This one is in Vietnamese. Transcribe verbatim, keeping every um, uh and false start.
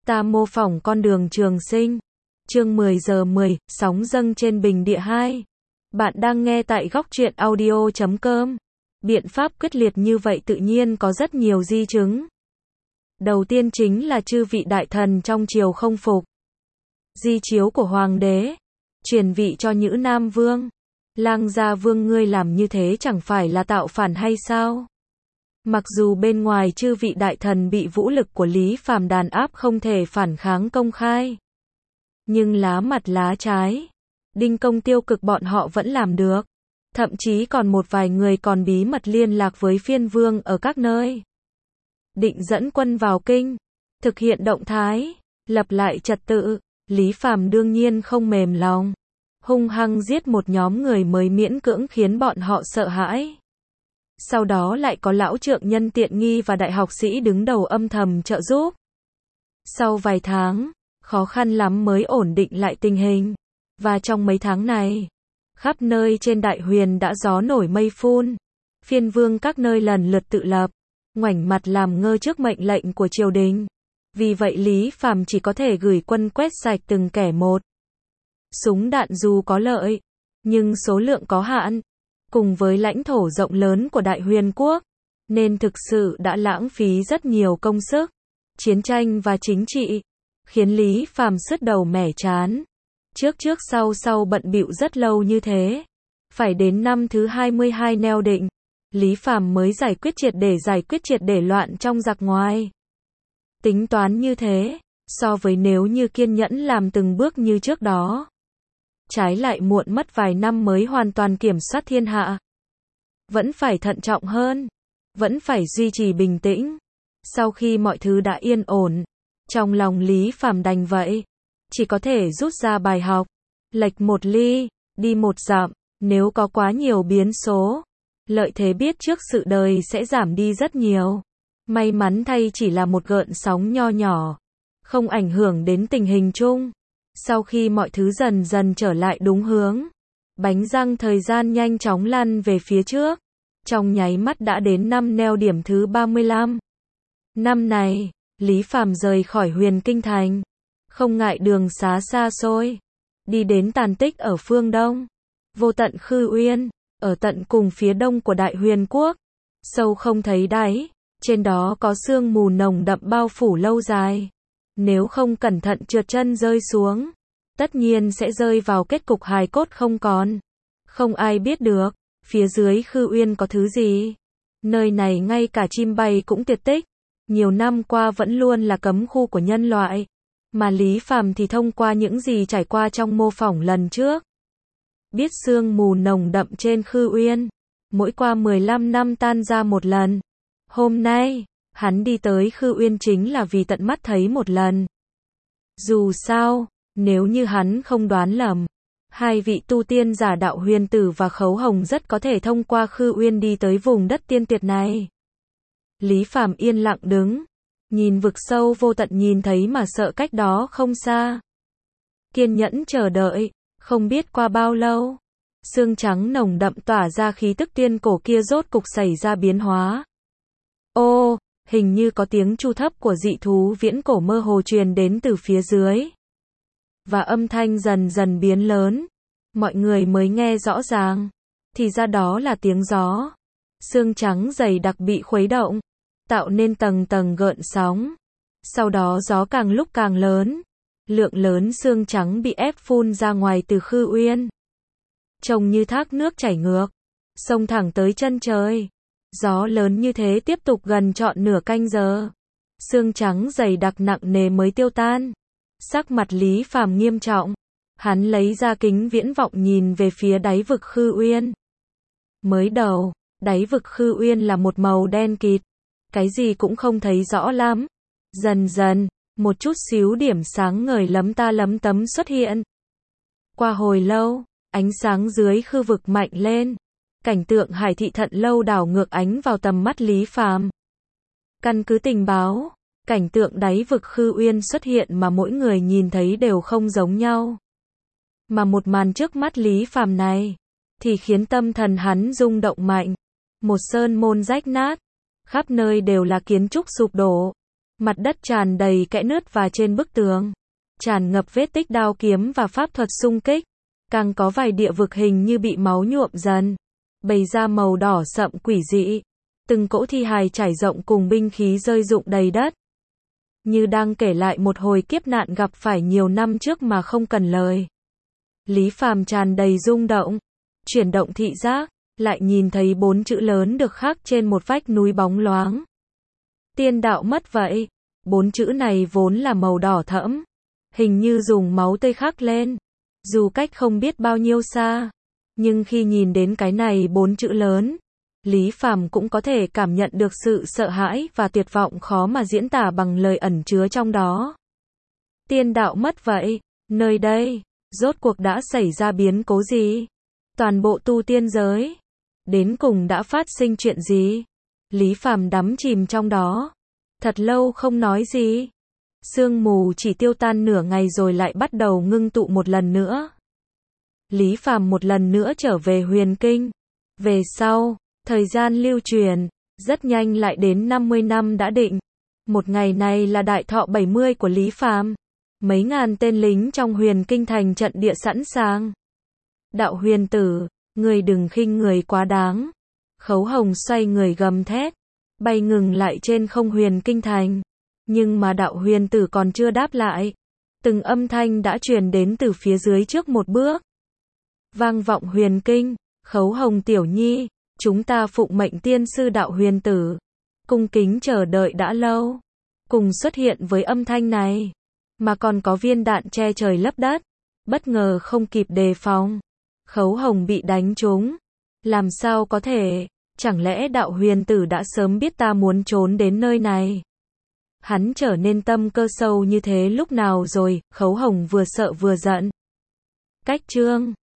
Ta mô phỏng con đường trường sinh. Chương mười giờ mười, sóng dâng trên bình địa hai. Bạn đang nghe tại góc truyện audio chấm com. Biện pháp quyết liệt như vậy tự nhiên có rất nhiều di chứng. Đầu tiên chính là chư vị đại thần trong triều không phục. Di chiếu của hoàng đế, truyền vị cho Nhữ Nam Vương. Lang Gia Vương ngươi làm như thế chẳng phải là tạo phản hay sao? Mặc dù bên ngoài chư vị đại thần bị vũ lực của Lý Phàm đàn áp không thể phản kháng công khai. Nhưng lá mặt lá trái, đinh công tiêu cực bọn họ vẫn làm được. Thậm chí còn một vài người còn bí mật liên lạc với phiên vương ở các nơi. Định dẫn quân vào kinh, thực hiện động thái, lập lại trật tự. Lý Phàm đương nhiên không mềm lòng. Hung hăng giết một nhóm người mới miễn cưỡng khiến bọn họ sợ hãi. Sau đó lại có lão trượng nhân tiện nghi và đại học sĩ đứng đầu âm thầm trợ giúp. Sau vài tháng, khó khăn lắm mới ổn định lại tình hình. Và trong mấy tháng này, khắp nơi trên Đại Huyền đã gió nổi mây phun. Phiên vương các nơi lần lượt tự lập, ngoảnh mặt làm ngơ trước mệnh lệnh của triều đình. Vì vậy Lý Phàm chỉ có thể gửi quân quét sạch từng kẻ một. Súng đạn dù có lợi, nhưng số lượng có hạn. Cùng với lãnh thổ rộng lớn của Đại Huyền quốc, nên thực sự đã lãng phí rất nhiều công sức, chiến tranh và chính trị, khiến Lý Phàm sứt đầu mẻ chán. Trước trước sau sau bận bịu rất lâu như thế, phải đến năm thứ hai mươi hai neo định, Lý Phàm mới giải quyết triệt để giải quyết triệt để loạn trong giặc ngoài. Tính toán như thế, so với nếu như kiên nhẫn làm từng bước như trước đó, trái lại muộn mất vài năm mới hoàn toàn kiểm soát thiên hạ. Vẫn phải thận trọng hơn, vẫn phải duy trì bình tĩnh. Sau khi mọi thứ đã yên ổn, trong lòng Lý Phàm đành vậy, chỉ có thể rút ra bài học, lệch một ly, đi một dặm. Nếu có quá nhiều biến số, lợi thế biết trước sự đời sẽ giảm đi rất nhiều. May mắn thay chỉ là một gợn sóng nho nhỏ, không ảnh hưởng đến tình hình chung. Sau khi mọi thứ dần dần trở lại đúng hướng, bánh răng thời gian nhanh chóng lăn về phía trước. Trong nháy mắt đã đến năm neo điểm thứ ba mươi lăm. Năm này, Lý Phàm rời khỏi Huyền Kinh Thành, không ngại đường xá xa xôi, đi đến tàn tích ở phương Đông, vô tận Khư Uyên, ở tận cùng phía đông của Đại Huyền quốc, sâu không thấy đáy, trên đó có sương mù nồng đậm bao phủ lâu dài. Nếu không cẩn thận trượt chân rơi xuống, tất nhiên sẽ rơi vào kết cục hài cốt không còn. Không ai biết được, phía dưới Khư Uyên có thứ gì. Nơi này ngay cả chim bay cũng tuyệt tích. Nhiều năm qua vẫn luôn là cấm khu của nhân loại. Mà Lý Phàm thì thông qua những gì trải qua trong mô phỏng lần trước, biết sương mù nồng đậm trên Khư Uyên, mỗi qua mười lăm năm tan ra một lần. Hôm nay, hắn đi tới Khư Uyên chính là vì tận mắt thấy một lần. Dù sao, nếu như hắn không đoán lầm, hai vị tu tiên giả Đạo Huyền Tử và Khấu Hồng rất có thể thông qua Khư Uyên đi tới vùng đất tiên tuyệt này. Lý Phàm yên lặng đứng, nhìn vực sâu vô tận nhìn thấy mà sợ cách đó không xa. Kiên nhẫn chờ đợi, không biết qua bao lâu, sương trắng nồng đậm tỏa ra khí tức tiên cổ kia rốt cục xảy ra biến hóa. Ô, hình như có tiếng chu thấp của dị thú viễn cổ mơ hồ truyền đến từ phía dưới. Và âm thanh dần dần biến lớn, mọi người mới nghe rõ ràng. Thì ra đó là tiếng gió. Sương trắng dày đặc bị khuấy động, tạo nên tầng tầng gợn sóng. Sau đó gió càng lúc càng lớn, lượng lớn sương trắng bị ép phun ra ngoài từ Khư Uyên. Trông như thác nước chảy ngược, xông thẳng tới chân trời. Gió lớn như thế tiếp tục gần trọn nửa canh giờ. Sương trắng dày đặc nặng nề mới tiêu tan. Sắc mặt Lý Phàm nghiêm trọng. Hắn lấy ra kính viễn vọng nhìn về phía đáy vực Khư Uyên. Mới đầu, đáy vực Khư Uyên là một màu đen kịt. Cái gì cũng không thấy rõ lắm. Dần dần, một chút xíu điểm sáng ngời lấm ta lấm tấm xuất hiện. Qua hồi lâu, ánh sáng dưới khư vực mạnh lên. Cảnh tượng Hải Thị Thận Lâu đảo ngược ánh vào tầm mắt Lý Phàm. Căn cứ tình báo, cảnh tượng đáy vực Khư Uyên xuất hiện mà mỗi người nhìn thấy đều không giống nhau. Mà một màn trước mắt Lý Phàm này, thì khiến tâm thần hắn rung động mạnh. Một sơn môn rách nát, khắp nơi đều là kiến trúc sụp đổ. Mặt đất tràn đầy kẽ nứt và trên bức tường tràn ngập vết tích đao kiếm và pháp thuật xung kích. Càng có vài địa vực hình như bị máu nhuộm dần, bày ra màu đỏ sậm quỷ dị. Từng cỗ thi hài trải rộng cùng binh khí rơi rụng đầy đất. Như đang kể lại một hồi kiếp nạn gặp phải nhiều năm trước mà không cần lời. Lý Phàm tràn đầy rung động, chuyển động thị giác, lại nhìn thấy bốn chữ lớn được khắc trên một vách núi bóng loáng. Tiên đạo mất vậy. Bốn chữ này vốn là màu đỏ thẫm, hình như dùng máu tươi khắc lên. Dù cách không biết bao nhiêu xa, nhưng khi nhìn đến cái này bốn chữ lớn, Lý Phàm cũng có thể cảm nhận được sự sợ hãi và tuyệt vọng khó mà diễn tả bằng lời ẩn chứa trong đó. Tiên đạo mất vậy, nơi đây, rốt cuộc đã xảy ra biến cố gì? Toàn bộ tu tiên giới, đến cùng đã phát sinh chuyện gì? Lý Phàm đắm chìm trong đó, thật lâu không nói gì. Sương mù chỉ tiêu tan nửa ngày rồi lại bắt đầu ngưng tụ một lần nữa. Lý Phàm một lần nữa trở về Huyền Kinh. Về sau, thời gian lưu truyền, rất nhanh lại đến năm mươi năm đã định. Một ngày này là đại thọ bảy mươi của Lý Phàm. Mấy ngàn tên lính trong Huyền Kinh thành trận địa sẵn sàng. Đạo huyền tử, người đừng khinh người quá đáng. Khấu Hồng xoay người gầm thét, bay ngừng lại trên không Huyền Kinh thành. Nhưng mà đạo huyền tử còn chưa đáp lại. Từng âm thanh đã truyền đến từ phía dưới trước một bước. Vang vọng Huyền Kinh, Khấu Hồng tiểu nhi, chúng ta phụng mệnh tiên sư đạo huyền tử. Cung kính chờ đợi đã lâu. Cùng xuất hiện với âm thanh này, mà còn có viên đạn che trời lấp đất. Bất ngờ không kịp đề phòng. Khấu Hồng bị đánh trúng. Làm sao có thể, chẳng lẽ đạo huyền tử đã sớm biết ta muốn trốn đến nơi này? Hắn trở nên tâm cơ sâu như thế lúc nào rồi? Khấu Hồng vừa sợ vừa giận. Cách chương